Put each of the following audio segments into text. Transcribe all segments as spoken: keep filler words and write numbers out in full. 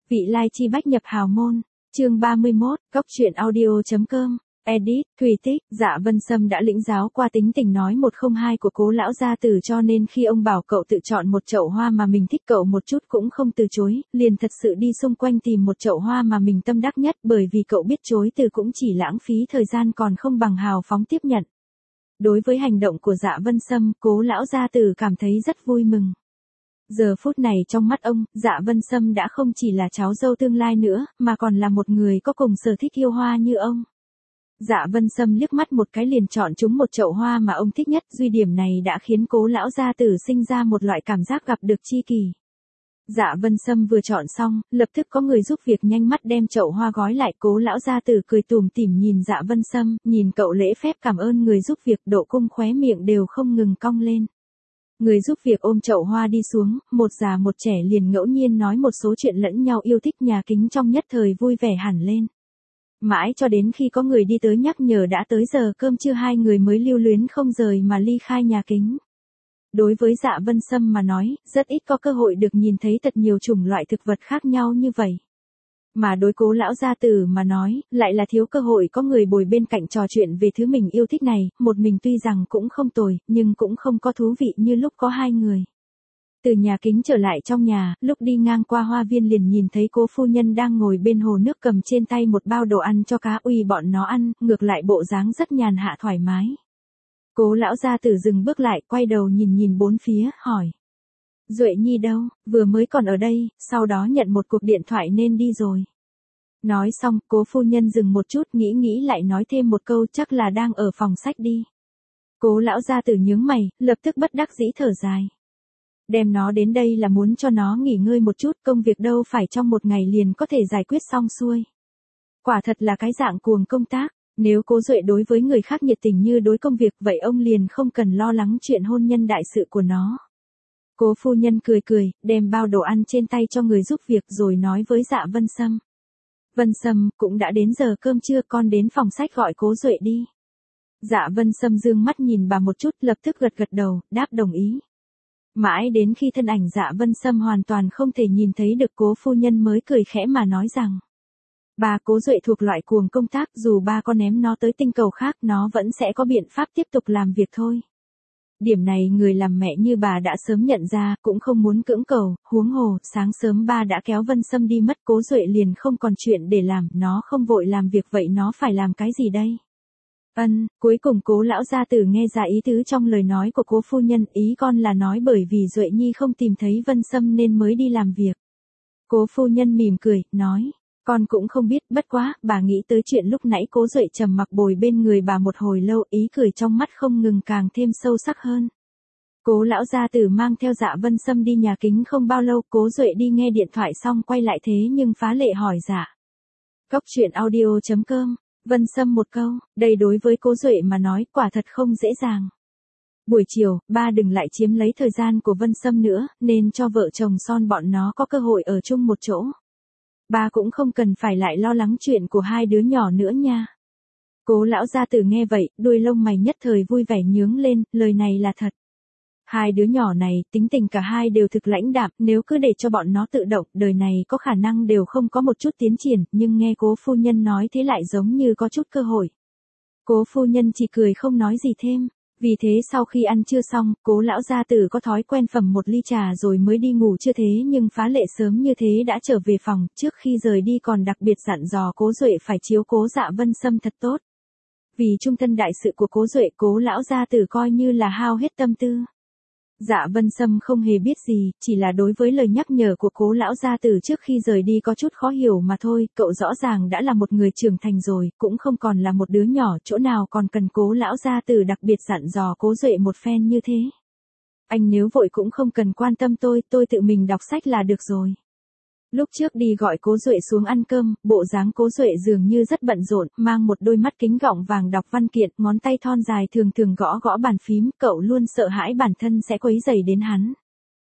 Vị lai chi bách nhập hào môn, chương ba mươi mốt, góc truyện audio.com, edit, Thùy Tích, Dạ Vân Sâm đã lĩnh giáo qua tính tình nói một không hai của cố lão gia tử, cho nên khi ông bảo cậu tự chọn một chậu hoa mà mình thích cậu một chút cũng không từ chối, liền thật sự đi xung quanh tìm một chậu hoa mà mình tâm đắc nhất, bởi vì cậu biết chối từ cũng chỉ lãng phí thời gian còn không bằng hào phóng tiếp nhận. Đối với hành động của Dạ Vân Sâm, cố lão gia tử cảm thấy rất vui mừng. Giờ phút này trong mắt ông, Dạ Vân Sâm đã không chỉ là cháu dâu tương lai nữa, mà còn là một người có cùng sở thích yêu hoa như ông. Dạ Vân Sâm liếc mắt một cái liền chọn chúng một chậu hoa mà ông thích nhất, duy điểm này đã khiến cố lão gia tử sinh ra một loại cảm giác gặp được tri kỷ. Dạ Vân Sâm vừa chọn xong, lập tức có người giúp việc nhanh mắt đem chậu hoa gói lại, cố lão gia tử cười tủm tỉm nhìn Dạ Vân Sâm, nhìn cậu lễ phép cảm ơn người giúp việc, độ cung khóe miệng đều không ngừng cong lên. Người giúp việc ôm chậu hoa đi xuống, một già một trẻ liền ngẫu nhiên nói một số chuyện lẫn nhau yêu thích, nhà kính trong nhất thời vui vẻ hẳn lên. Mãi cho đến khi có người đi tới nhắc nhở đã tới giờ cơm trưa, hai người mới lưu luyến không rời mà ly khai nhà kính. Đối với Dạ Vân Sâm mà nói, rất ít có cơ hội được nhìn thấy thật nhiều chủng loại thực vật khác nhau như vậy. Mà đối cố lão gia tử mà nói, lại là thiếu cơ hội có người bồi bên cạnh trò chuyện về thứ mình yêu thích này, một mình tuy rằng cũng không tồi, nhưng cũng không có thú vị như lúc có hai người. Từ nhà kính trở lại trong nhà, lúc đi ngang qua hoa viên liền nhìn thấy cố phu nhân đang ngồi bên hồ nước cầm trên tay một bao đồ ăn cho cá uy bọn nó ăn, ngược lại bộ dáng rất nhàn hạ thoải mái. Cố lão gia tử dừng bước lại, quay đầu nhìn nhìn bốn phía, hỏi. Duệ Nhi đâu, vừa mới còn ở đây, sau đó nhận một cuộc điện thoại nên đi rồi. Nói xong, cố phu nhân dừng một chút, nghĩ nghĩ lại nói thêm một câu, chắc là đang ở phòng sách đi. Cố lão gia tử nhướng mày, lập tức bất đắc dĩ thở dài. Đem nó đến đây là muốn cho nó nghỉ ngơi một chút, công việc đâu phải trong một ngày liền có thể giải quyết xong xuôi. Quả thật là cái dạng cuồng công tác, nếu cố Duệ đối với người khác nhiệt tình như đối công việc vậy ông liền không cần lo lắng chuyện hôn nhân đại sự của nó. Cố phu nhân cười cười, đem bao đồ ăn trên tay cho người giúp việc rồi nói với Dạ Vân Sâm. Vân Sâm, cũng đã đến giờ cơm trưa, con đến phòng sách gọi cố Duệ đi. Dạ Vân Sâm dương mắt nhìn bà một chút, lập tức gật gật đầu, đáp đồng ý. Mãi đến khi thân ảnh Dạ Vân Sâm hoàn toàn không thể nhìn thấy được, cố phu nhân mới cười khẽ mà nói rằng. Bà cố Duệ thuộc loại cuồng công tác, dù ba có ném nó tới tinh cầu khác nó vẫn sẽ có biện pháp tiếp tục làm việc thôi. Điểm này người làm mẹ như bà đã sớm nhận ra, cũng không muốn cưỡng cầu, huống hồ, sáng sớm ba đã kéo Vân Sâm đi mất, cố Duệ liền không còn chuyện để làm, nó không vội làm việc vậy nó phải làm cái gì đây? Ân, cuối cùng cố lão gia tử nghe ra ý tứ trong lời nói của cố phu nhân, ý con là nói bởi vì Duệ Nhi không tìm thấy Vân Sâm nên mới đi làm việc. Cố phu nhân mỉm cười, nói. Con cũng không biết, bất quá, bà nghĩ tới chuyện lúc nãy. Cố Duệ trầm mặc bồi bên người bà một hồi lâu, ý cười trong mắt không ngừng càng thêm sâu sắc hơn. Cố lão gia tử mang theo Dạ Vân Sâm đi nhà kính không bao lâu, Cố Duệ đi nghe điện thoại xong quay lại thế nhưng phá lệ hỏi Dạ. Góc truyện audio.com, Vân Sâm một câu, đây đối với Cố Duệ mà nói quả thật không dễ dàng. Buổi chiều, ba đừng lại chiếm lấy thời gian của Vân Sâm nữa, nên cho vợ chồng son bọn nó có cơ hội ở chung một chỗ. Ba cũng không cần phải lại lo lắng chuyện của hai đứa nhỏ nữa nha. Cố lão gia tử nghe vậy, đuôi lông mày nhất thời vui vẻ nhướng lên, lời này là thật. Hai đứa nhỏ này, tính tình cả hai đều thực lãnh đạm, nếu cứ để cho bọn nó tự động, đời này có khả năng đều không có một chút tiến triển, nhưng nghe cố phu nhân nói thế lại giống như có chút cơ hội. Cố phu nhân chỉ cười không nói gì thêm. Vì thế sau khi ăn trưa xong, cố lão gia tử có thói quen phẩm một ly trà rồi mới đi ngủ, chưa thế nhưng phá lệ sớm như thế đã trở về phòng, trước khi rời đi còn đặc biệt dặn dò cố Duệ phải chiếu cố Dạ Vân Sâm thật tốt. Vì trung thân đại sự của cố Duệ, cố lão gia tử coi như là hao hết tâm tư. Dạ Vân Sâm không hề biết gì, chỉ là đối với lời nhắc nhở của cố lão gia tử trước khi rời đi có chút khó hiểu mà thôi, cậu rõ ràng đã là một người trưởng thành rồi, cũng không còn là một đứa nhỏ, chỗ nào còn cần cố lão gia tử đặc biệt dặn dò cố Duệ một phen như thế. Anh nếu vội cũng không cần quan tâm tôi, tôi tự mình đọc sách là được rồi. Lúc trước đi gọi cố Duệ xuống ăn cơm, bộ dáng cố Duệ dường như rất bận rộn, mang một đôi mắt kính gọng vàng đọc văn kiện, ngón tay thon dài thường thường gõ gõ bàn phím, cậu luôn sợ hãi bản thân sẽ quấy rầy đến hắn.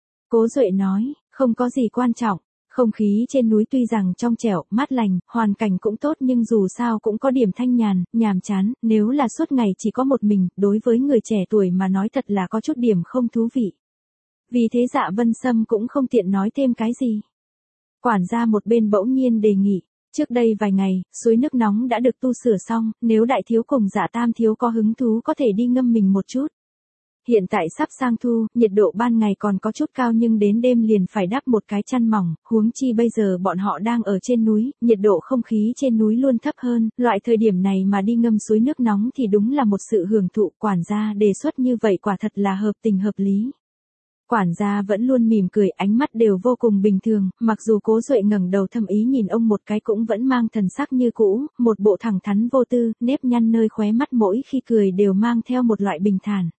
Cố Duệ nói, không có gì quan trọng, không khí trên núi tuy rằng trong trẻo, mát lành, hoàn cảnh cũng tốt nhưng dù sao cũng có điểm thanh nhàn, nhàm chán, nếu là suốt ngày chỉ có một mình, đối với người trẻ tuổi mà nói thật là có chút điểm không thú vị. Vì thế Dạ Vân Sâm cũng không tiện nói thêm cái gì. Quản gia một bên bỗng nhiên đề nghị, trước đây vài ngày, suối nước nóng đã được tu sửa xong, nếu đại thiếu cùng Dạ Tam thiếu có hứng thú có thể đi ngâm mình một chút. Hiện tại sắp sang thu, nhiệt độ ban ngày còn có chút cao nhưng đến đêm liền phải đắp một cái chăn mỏng, huống chi bây giờ bọn họ đang ở trên núi, nhiệt độ không khí trên núi luôn thấp hơn, loại thời điểm này mà đi ngâm suối nước nóng thì đúng là một sự hưởng thụ. Quản gia đề xuất như vậy quả thật là hợp tình hợp lý. Quản gia vẫn luôn mỉm cười, ánh mắt đều vô cùng bình thường, mặc dù Cố Duệ ngẩng đầu thâm ý nhìn ông một cái cũng vẫn mang thần sắc như cũ, một bộ thẳng thắn vô tư, nếp nhăn nơi khóe mắt mỗi khi cười đều mang theo một loại bình thản.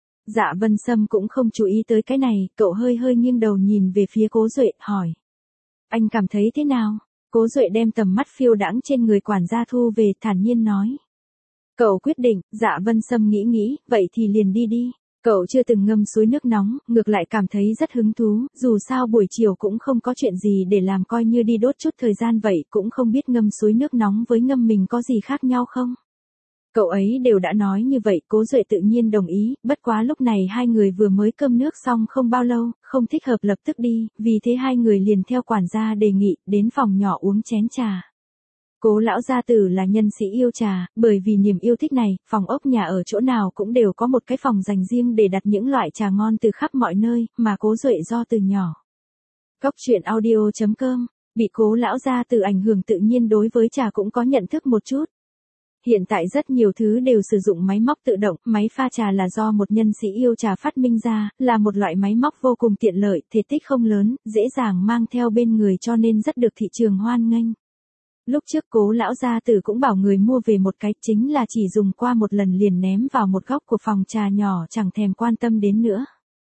Dạ Vân Sâm cũng không chú ý tới cái này, cậu hơi hơi nghiêng đầu nhìn về phía Cố Duệ, hỏi. Anh cảm thấy thế nào? Cố Duệ đem tầm mắt phiêu đãng trên người quản gia thu về, thản nhiên nói. Cậu quyết định. Dạ Vân Sâm nghĩ nghĩ, vậy thì liền đi đi. Cậu chưa từng ngâm suối nước nóng, ngược lại cảm thấy rất hứng thú, dù sao buổi chiều cũng không có chuyện gì để làm, coi như đi đốt chút thời gian vậy, cũng không biết ngâm suối nước nóng với ngâm mình có gì khác nhau không? Cậu ấy đều đã nói như vậy, Cố Duệ tự nhiên đồng ý, bất quá lúc này hai người vừa mới cơm nước xong không bao lâu, không thích hợp lập tức đi, vì thế hai người liền theo quản gia đề nghị, đến phòng nhỏ uống chén trà. Cố lão gia tử là nhân sĩ yêu trà, bởi vì niềm yêu thích này, phòng ốc nhà ở chỗ nào cũng đều có một cái phòng dành riêng để đặt những loại trà ngon từ khắp mọi nơi, mà Cố Duệ do từ nhỏ. Cốc truyện audio chấm com, bị Cố lão gia tử ảnh hưởng tự nhiên đối với trà cũng có nhận thức một chút. Hiện tại rất nhiều thứ đều sử dụng máy móc tự động, máy pha trà là do một nhân sĩ yêu trà phát minh ra, là một loại máy móc vô cùng tiện lợi, thể tích không lớn, dễ dàng mang theo bên người cho nên rất được thị trường hoan nghênh. Lúc trước Cố lão gia tử cũng bảo người mua về một cái, chính là chỉ dùng qua một lần liền ném vào một góc của phòng trà nhỏ, chẳng thèm quan tâm đến nữa.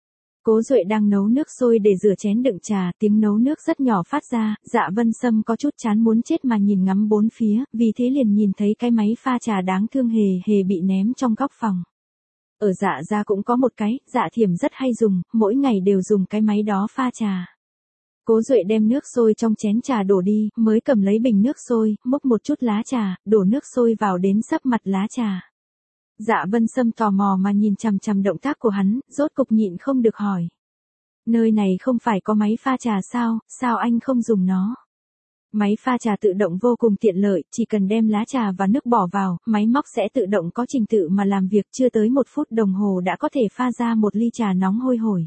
Cố Duệ đang nấu nước sôi để rửa chén đựng trà, tiếng nấu nước rất nhỏ phát ra, Dạ Vân Sâm có chút chán muốn chết mà nhìn ngắm bốn phía, vì thế liền nhìn thấy cái máy pha trà đáng thương hề hề bị ném trong góc phòng. Ở Dạ gia cũng có một cái, Dạ Thiểm rất hay dùng, mỗi ngày đều dùng cái máy đó pha trà. Cố Duệ đem nước sôi trong chén trà đổ đi, mới cầm lấy bình nước sôi, múc một chút lá trà, đổ nước sôi vào đến sấp mặt lá trà. Dạ Vân Sâm tò mò mà nhìn chằm chằm động tác của hắn, rốt cục nhịn không được hỏi. Nơi này không phải có máy pha trà sao, sao anh không dùng nó? Máy pha trà tự động vô cùng tiện lợi, chỉ cần đem lá trà và nước bỏ vào, máy móc sẽ tự động có trình tự mà làm việc, chưa tới một phút đồng hồ đã có thể pha ra một ly trà nóng hôi hổi.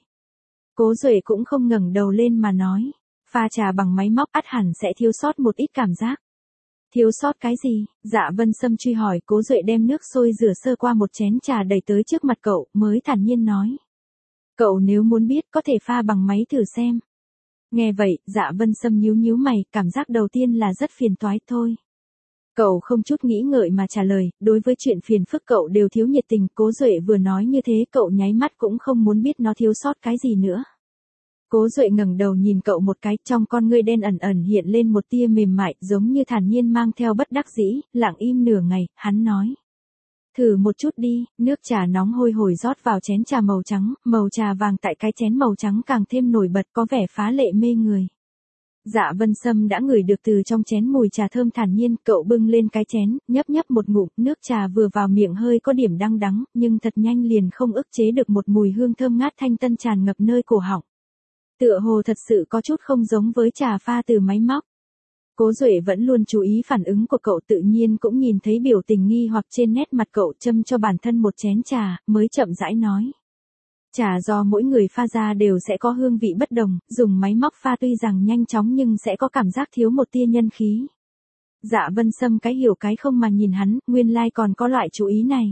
Cố Duệ cũng không ngẩng đầu lên mà nói, pha trà bằng máy móc ắt hẳn sẽ thiếu sót một ít cảm giác. Thiếu sót cái gì? Dạ Vân Sâm truy hỏi. Cố Duệ đem nước sôi rửa sơ qua một chén trà đầy tới trước mặt cậu, mới thản nhiên nói. Cậu nếu muốn biết có thể pha bằng máy thử xem. Nghe vậy, Dạ Vân Sâm nhíu nhíu mày, cảm giác đầu tiên là rất phiền toái thôi. Cậu không chút nghĩ ngợi mà trả lời, đối với chuyện phiền phức cậu đều thiếu nhiệt tình. Cố Duệ vừa nói như thế cậu nháy mắt cũng không muốn biết nó thiếu sót cái gì nữa. Cố Duệ ngẩng đầu nhìn cậu một cái, trong con ngươi đen ẩn ẩn hiện lên một tia mềm mại, giống như thản nhiên mang theo bất đắc dĩ, lặng im nửa ngày, hắn nói. Thử một chút đi, nước trà nóng hôi hổi rót vào chén trà màu trắng, màu trà vàng tại cái chén màu trắng càng thêm nổi bật, có vẻ phá lệ mê người. Dạ Vân Sâm đã ngửi được từ trong chén mùi trà thơm, thản nhiên, cậu bưng lên cái chén, nhấp nhấp một ngụm, nước trà vừa vào miệng hơi có điểm đắng đắng, nhưng thật nhanh liền không ức chế được một mùi hương thơm ngát thanh tân tràn ngập nơi cổ họng. Tựa hồ thật sự có chút không giống với trà pha từ máy móc. Cố Duệ vẫn luôn chú ý phản ứng của cậu, tự nhiên cũng nhìn thấy biểu tình nghi hoặc trên nét mặt cậu, châm cho bản thân một chén trà, mới chậm rãi nói. Trà do mỗi người pha ra đều sẽ có hương vị bất đồng, dùng máy móc pha tuy rằng nhanh chóng nhưng sẽ có cảm giác thiếu một tia nhân khí. Dạ Vân Sâm cái hiểu cái không mà nhìn hắn, nguyên lai còn có loại chú ý này.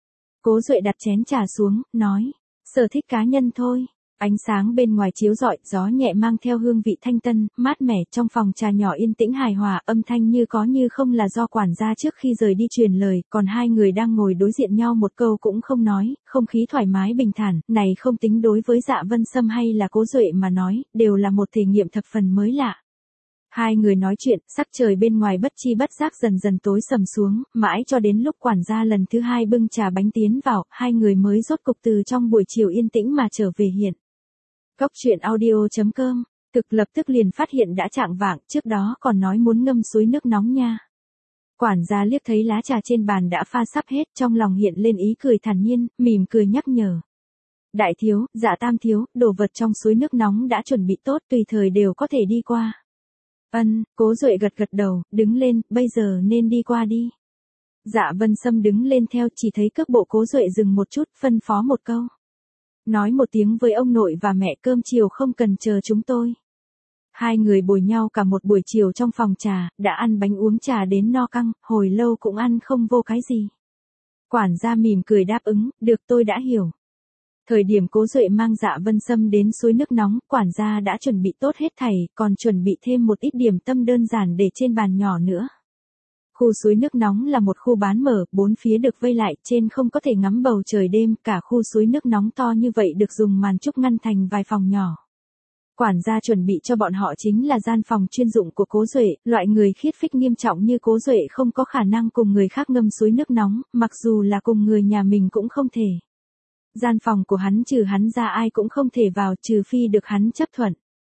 Cố Duệ đặt chén trà xuống, nói, sở thích cá nhân thôi. Ánh sáng bên ngoài chiếu rọi, gió nhẹ mang theo hương vị thanh tân, mát mẻ, trong phòng trà nhỏ yên tĩnh hài hòa, âm thanh như có như không là do quản gia trước khi rời đi truyền lời, còn hai người đang ngồi đối diện nhau một câu cũng không nói, không khí thoải mái bình thản, này không tính đối với Dạ Vân Sâm hay là Cố Duệ mà nói, đều là một thể nghiệm thập phần mới lạ. Hai người nói chuyện, sắc trời bên ngoài bất chi bất giác dần dần tối sầm xuống, mãi cho đến lúc quản gia lần thứ hai bưng trà bánh tiến vào, hai người mới rốt cục từ trong buổi chiều yên tĩnh mà trở về hiện. Cốc truyện audio chấm com, thực lập tức liền phát hiện đã chạng vạng, trước đó còn nói muốn ngâm suối nước nóng nha. Quản gia liếc thấy lá trà trên bàn đã pha sắp hết, trong lòng hiện lên ý cười thản nhiên, mỉm cười nhắc nhở. Đại thiếu, Dạ Tam thiếu, đồ vật trong suối nước nóng đã chuẩn bị tốt, tùy thời đều có thể đi qua. Ân, Cố Duệ gật gật đầu, đứng lên, bây giờ nên đi qua đi. Dạ Vân Sâm đứng lên theo, chỉ thấy cước bộ Cố Duệ dừng một chút, phân phó một câu. Nói một tiếng với ông nội và mẹ cơm chiều không cần chờ chúng tôi. Hai người bồi nhau cả một buổi chiều trong phòng trà, đã ăn bánh uống trà đến no căng, hồi lâu cũng ăn không vô cái gì. Quản gia mỉm cười đáp ứng, được tôi đã hiểu. Thời điểm Cố Duệ mang Dạ Vân Sâm đến suối nước nóng, quản gia đã chuẩn bị tốt hết thảy, còn chuẩn bị thêm một ít điểm tâm đơn giản để trên bàn nhỏ nữa. Khu suối nước nóng là một khu bán mở, bốn phía được vây lại, trên không có thể ngắm bầu trời đêm, cả khu suối nước nóng to như vậy được dùng màn trúc ngăn thành vài phòng nhỏ. Quản gia chuẩn bị cho bọn họ chính là gian phòng chuyên dụng của Cố Duệ, loại người khiết phích nghiêm trọng như Cố Duệ không có khả năng cùng người khác ngâm suối nước nóng, mặc dù là cùng người nhà mình cũng không thể. Gian phòng của hắn trừ hắn ra ai cũng không thể vào, trừ phi được hắn chấp thuận.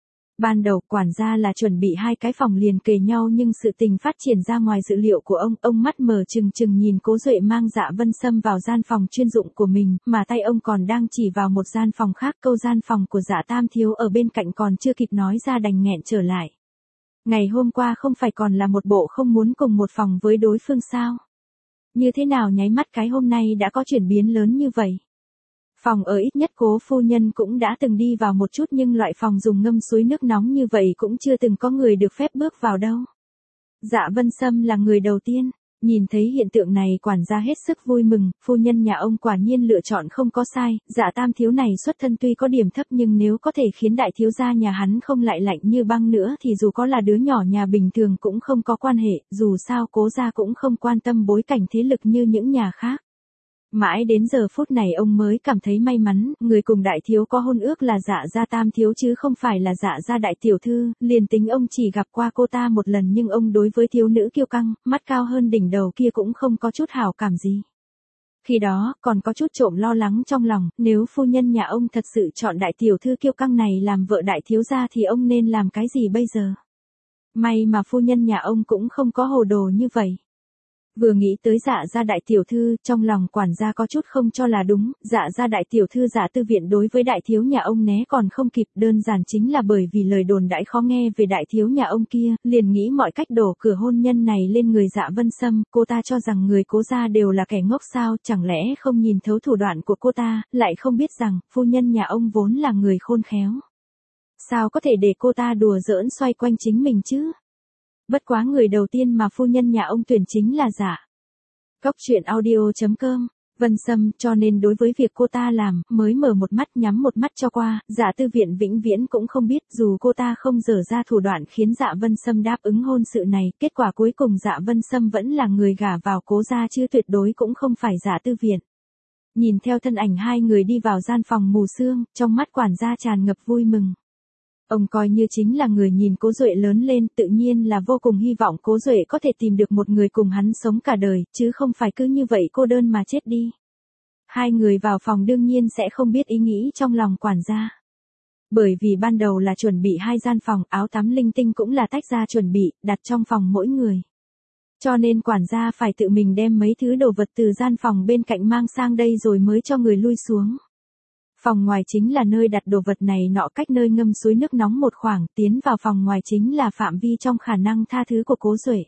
Ban đầu quản gia là chuẩn bị hai cái phòng liền kề nhau, nhưng sự tình phát triển ra ngoài dự liệu của ông, ông mắt mờ trừng trừng nhìn Cố Duệ mang Dạ Vân Sâm vào gian phòng chuyên dụng của mình, mà tay ông còn đang chỉ vào một gian phòng khác, câu gian phòng của Dạ Tam thiếu ở bên cạnh còn chưa kịp nói ra đành nghẹn trở lại. Ngày hôm qua không phải còn là một bộ không muốn cùng một phòng với đối phương sao? Như thế nào nháy mắt cái hôm nay đã có chuyển biến lớn như vậy? Phòng ở ít nhất Cố phu nhân cũng đã từng đi vào một chút, nhưng loại phòng dùng ngâm suối nước nóng như vậy cũng chưa từng có người được phép bước vào đâu. Dạ Vân Sâm là người đầu tiên, nhìn thấy hiện tượng này quản gia hết sức vui mừng, phu nhân nhà ông quả nhiên lựa chọn không có sai, Dạ Tam thiếu này xuất thân tuy có điểm thấp nhưng nếu có thể khiến đại thiếu gia nhà hắn không lại lạnh như băng nữa thì dù có là đứa nhỏ nhà bình thường cũng không có quan hệ, dù sao Cố gia cũng không quan tâm bối cảnh thế lực như những nhà khác. Mãi đến giờ phút này ông mới cảm thấy may mắn, người cùng đại thiếu có hôn ước là Dạ gia Tam thiếu chứ không phải là Dạ gia đại tiểu thư, liền tính ông chỉ gặp qua cô ta một lần nhưng ông đối với thiếu nữ kiêu căng, mắt cao hơn đỉnh đầu kia cũng không có chút hảo cảm gì. Khi đó, còn có chút trộm lo lắng trong lòng, nếu phu nhân nhà ông thật sự chọn đại tiểu thư kiêu căng này làm vợ đại thiếu gia thì ông nên làm cái gì bây giờ? May mà phu nhân nhà ông cũng không có hồ đồ như vậy. Vừa nghĩ tới Dạ gia đại tiểu thư, trong lòng quản gia có chút không cho là đúng, Dạ gia đại tiểu thư Dạ Tư Viện đối với đại thiếu nhà ông né còn không kịp, đơn giản chính là bởi vì lời đồn đãi khó nghe về đại thiếu nhà ông kia, liền nghĩ mọi cách đổ cửa hôn nhân này lên người Dạ Vân Sâm, cô ta cho rằng người Cố gia đều là kẻ ngốc sao, chẳng lẽ không nhìn thấu thủ đoạn của cô ta, lại không biết rằng, phu nhân nhà ông vốn là người khôn khéo. Sao có thể để cô ta đùa giỡn xoay quanh chính mình chứ? Bất quá người đầu tiên mà phu nhân nhà ông tuyển chính là Dạ. Cốc truyện audio chấm com, Vân Sâm, cho nên đối với việc cô ta làm, mới mở một mắt nhắm một mắt cho qua, Dạ Tư Viện vĩnh viễn cũng không biết, dù cô ta không dở ra thủ đoạn khiến Dạ Vân Sâm đáp ứng hôn sự này, kết quả cuối cùng Dạ Vân Sâm vẫn là người gả vào Cố gia chứ tuyệt đối cũng không phải Dạ Tư Viện. Nhìn theo thân ảnh hai người đi vào gian phòng mù sương, trong mắt quản gia tràn ngập vui mừng. Ông coi như chính là người nhìn Cố Duệ lớn lên, tự nhiên là vô cùng hy vọng Cố Duệ có thể tìm được một người cùng hắn sống cả đời, chứ không phải cứ như vậy cô đơn mà chết đi. Hai người vào phòng đương nhiên sẽ không biết ý nghĩ trong lòng quản gia. Bởi vì ban đầu là chuẩn bị hai gian phòng, áo tắm linh tinh cũng là tách ra chuẩn bị, đặt trong phòng mỗi người. Cho nên quản gia phải tự mình đem mấy thứ đồ vật từ gian phòng bên cạnh mang sang đây rồi mới cho người lui xuống. Phòng ngoài chính là nơi đặt đồ vật này nọ, cách nơi ngâm suối nước nóng một khoảng, tiến vào phòng ngoài chính là phạm vi trong khả năng tha thứ của Cố Duệ.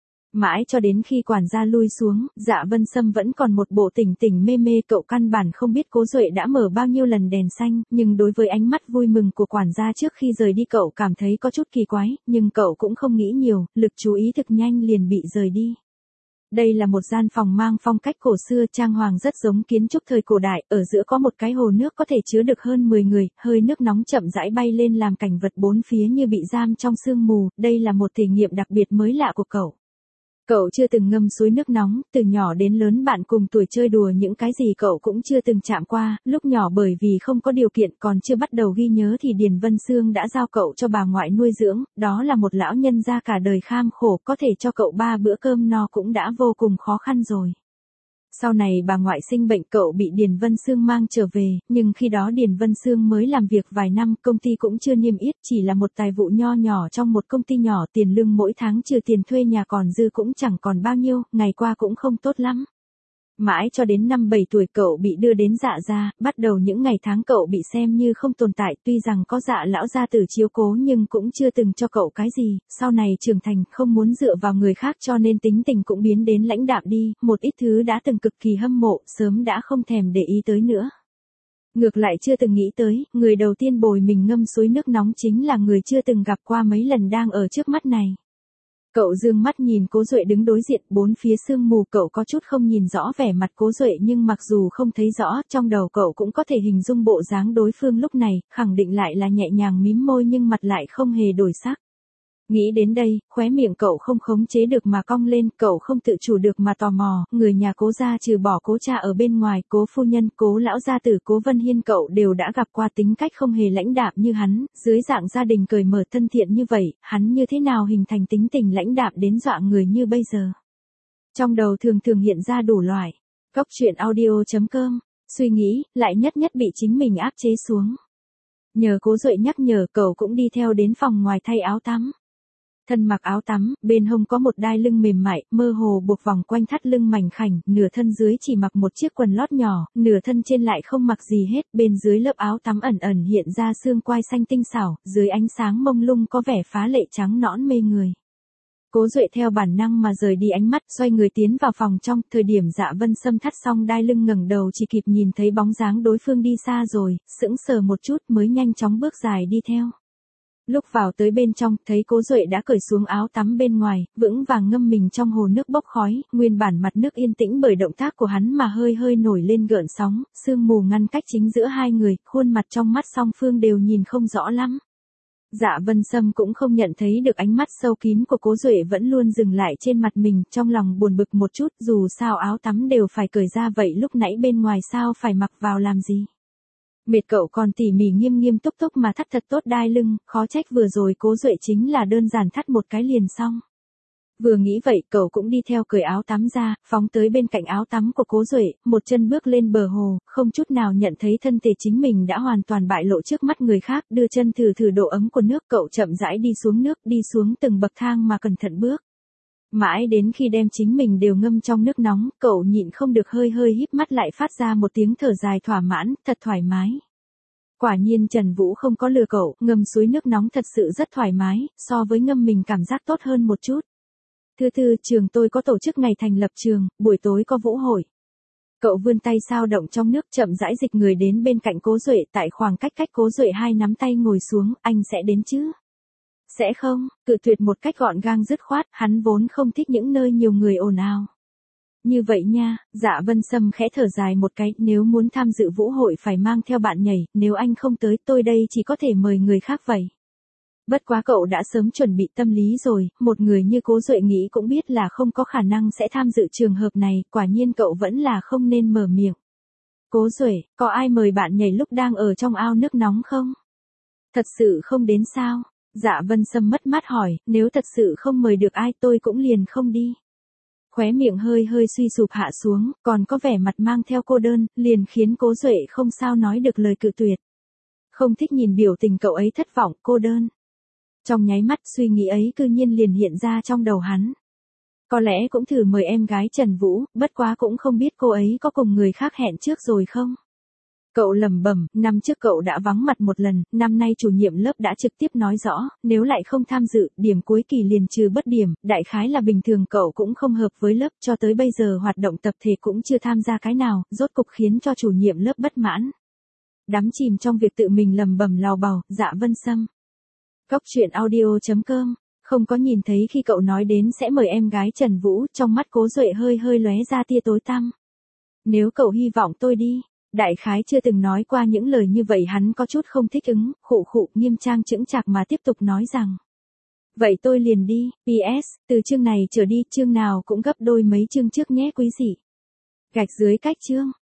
Mãi cho đến khi quản gia lui xuống, Dạ Vân Sâm vẫn còn một bộ tỉnh tỉnh mê mê, cậu căn bản không biết Cố Duệ đã mở bao nhiêu lần đèn xanh, nhưng đối với ánh mắt vui mừng của quản gia trước khi rời đi cậu cảm thấy có chút kỳ quái, nhưng cậu cũng không nghĩ nhiều, lực chú ý thực nhanh liền bị rời đi. Đây là một gian phòng mang phong cách cổ xưa, trang hoàng rất giống kiến trúc thời cổ đại, ở giữa có một cái hồ nước có thể chứa được hơn mười người, hơi nước nóng chậm rãi bay lên làm cảnh vật bốn phía như bị giam trong sương mù, đây là một thể nghiệm đặc biệt mới lạ của cậu. Cậu chưa từng ngâm suối nước nóng, từ nhỏ đến lớn bạn cùng tuổi chơi đùa những cái gì cậu cũng chưa từng chạm qua, lúc nhỏ bởi vì không có điều kiện còn chưa bắt đầu ghi nhớ thì Điền Vân Sương đã giao cậu cho bà ngoại nuôi dưỡng, đó là một lão nhân gia cả đời kham khổ, có thể cho cậu ba bữa cơm no cũng đã vô cùng khó khăn rồi. Sau này bà ngoại sinh bệnh cậu bị Điền Vân Sương mang trở về, nhưng khi đó Điền Vân Sương mới làm việc vài năm, công ty cũng chưa niêm yết, chỉ là một tài vụ nho nhỏ trong một công ty nhỏ, tiền lương mỗi tháng trừ tiền thuê nhà còn dư cũng chẳng còn bao nhiêu, ngày qua cũng không tốt lắm. Mãi cho đến năm bảy tuổi cậu bị đưa đến Dạ gia, bắt đầu những ngày tháng cậu bị xem như không tồn tại, tuy rằng có Dạ lão gia tử chiếu cố nhưng cũng chưa từng cho cậu cái gì, sau này trưởng thành không muốn dựa vào người khác cho nên tính tình cũng biến đến lãnh đạm đi, một ít thứ đã từng cực kỳ hâm mộ, sớm đã không thèm để ý tới nữa. Ngược lại chưa từng nghĩ tới, người đầu tiên bồi mình ngâm suối nước nóng chính là người chưa từng gặp qua mấy lần đang ở trước mắt này. Cậu dương mắt nhìn Cố Duệ đứng đối diện, bốn phía sương mù cậu có chút không nhìn rõ vẻ mặt Cố Duệ nhưng mặc dù không thấy rõ, trong đầu cậu cũng có thể hình dung bộ dáng đối phương lúc này, khẳng định lại là nhẹ nhàng mím môi nhưng mặt lại không hề đổi sắc. Nghĩ đến đây, khóe miệng cậu không khống chế được mà cong lên, cậu không tự chủ được mà tò mò, người nhà Cố gia trừ bỏ Cố cha ở bên ngoài, Cố phu nhân, Cố lão gia tử, Cố Vân Hiên cậu đều đã gặp qua, tính cách không hề lãnh đạm như hắn, dưới dạng gia đình cởi mở thân thiện như vậy, hắn như thế nào hình thành tính tình lãnh đạm đến dọa người như bây giờ. Trong đầu thường thường hiện ra đủ loại. Cốc truyện audio chấm com, suy nghĩ, lại nhất nhất bị chính mình áp chế xuống. Nhờ Cố Duệ nhắc nhở, cậu cũng đi theo đến phòng ngoài thay áo tắm. Thân mặc áo tắm, bên hông có một đai lưng mềm mại, mơ hồ buộc vòng quanh thắt lưng mảnh khảnh, nửa thân dưới chỉ mặc một chiếc quần lót nhỏ, nửa thân trên lại không mặc gì hết, bên dưới lớp áo tắm ẩn ẩn hiện ra xương quai xanh tinh xảo, dưới ánh sáng mông lung có vẻ phá lệ trắng nõn mê người. Cố Duệ theo bản năng mà rời đi ánh mắt, xoay người tiến vào phòng trong, thời điểm Dạ Vân Sâm thắt xong đai lưng ngẩng đầu chỉ kịp nhìn thấy bóng dáng đối phương đi xa rồi, sững sờ một chút mới nhanh chóng bước dài đi theo. Lúc vào tới bên trong, thấy Cố Duệ đã cởi xuống áo tắm bên ngoài, vững vàng ngâm mình trong hồ nước bốc khói, nguyên bản mặt nước yên tĩnh bởi động tác của hắn mà hơi hơi nổi lên gợn sóng, sương mù ngăn cách chính giữa hai người, khuôn mặt trong mắt song phương đều nhìn không rõ lắm. Dạ Vân Sâm cũng không nhận thấy được ánh mắt sâu kín của Cố Duệ vẫn luôn dừng lại trên mặt mình, trong lòng buồn bực một chút, dù sao áo tắm đều phải cởi ra vậy lúc nãy bên ngoài sao phải mặc vào làm gì. Mệt cậu còn tỉ mỉ nghiêm nghiêm túc túc mà thắt thật tốt đai lưng, khó trách vừa rồi Cố Duệ chính là đơn giản thắt một cái liền xong. Vừa nghĩ vậy, cậu cũng đi theo cởi áo tắm ra, phóng tới bên cạnh áo tắm của Cố Duệ, một chân bước lên bờ hồ, không chút nào nhận thấy thân thể chính mình đã hoàn toàn bại lộ trước mắt người khác, đưa chân thử thử độ ấm của nước, cậu chậm rãi đi xuống nước, đi xuống từng bậc thang mà cẩn thận bước. Mãi đến khi đem chính mình đều ngâm trong nước nóng, cậu nhịn không được hơi hơi híp mắt lại phát ra một tiếng thở dài thỏa mãn, thật thoải mái. Quả nhiên Trần Vũ không có lừa cậu, ngâm suối nước nóng thật sự rất thoải mái, so với ngâm mình cảm giác tốt hơn một chút. Thứ tư, trường tôi có tổ chức ngày thành lập trường, buổi tối có vũ hội. Cậu vươn tay sao động trong nước, chậm rãi dịch người đến bên cạnh Cố Duệ, tại khoảng cách cách Cố Duệ hai nắm tay ngồi xuống, anh sẽ đến chứ? Sẽ không, cự tuyệt một cách gọn gàng dứt khoát, hắn vốn không thích những nơi nhiều người ồn ào. Như vậy nha, Dạ Vân Sâm khẽ thở dài một cái, nếu muốn tham dự vũ hội phải mang theo bạn nhảy, nếu anh không tới tôi đây chỉ có thể mời người khác vậy. Bất quá cậu đã sớm chuẩn bị tâm lý rồi, một người như Cố Duệ nghĩ cũng biết là không có khả năng sẽ tham dự trường hợp này, quả nhiên cậu vẫn là không nên mở miệng. Cố Duệ, có ai mời bạn nhảy lúc đang ở trong ao nước nóng không? Thật sự không đến sao? Dạ Vân Sâm mất mát hỏi, nếu thật sự không mời được ai tôi cũng liền không đi. Khóe miệng hơi hơi suy sụp hạ xuống, còn có vẻ mặt mang theo cô đơn, liền khiến Cố Duệ không sao nói được lời cự tuyệt. Không thích nhìn biểu tình cậu ấy thất vọng, cô đơn. Trong nháy mắt suy nghĩ ấy cư nhiên liền hiện ra trong đầu hắn. Có lẽ cũng thử mời em gái Trần Vũ, bất quá cũng không biết cô ấy có cùng người khác hẹn trước rồi không. Cậu lẩm bẩm, năm trước cậu đã vắng mặt một lần, năm nay chủ nhiệm lớp đã trực tiếp nói rõ, nếu lại không tham dự, điểm cuối kỳ liền trừ bất điểm, đại khái là bình thường cậu cũng không hợp với lớp, cho tới bây giờ hoạt động tập thể cũng chưa tham gia cái nào, rốt cục khiến cho chủ nhiệm lớp bất mãn. Đắm chìm trong việc tự mình lẩm bẩm lào bào, Dạ Vân Sâm. Cốc truyện audio chấm com, không có nhìn thấy khi cậu nói đến sẽ mời em gái Trần Vũ, trong mắt Cố Duệ hơi hơi lóe ra tia tối tăm. Nếu cậu hy vọng tôi đi. Đại khái chưa từng nói qua những lời như vậy, hắn có chút không thích ứng, khụ khụ nghiêm trang chững chạc mà tiếp tục nói rằng. Vậy tôi liền đi, pê ét, từ chương này trở đi, chương nào cũng gấp đôi mấy chương trước nhé quý vị. Gạch dưới cách chương.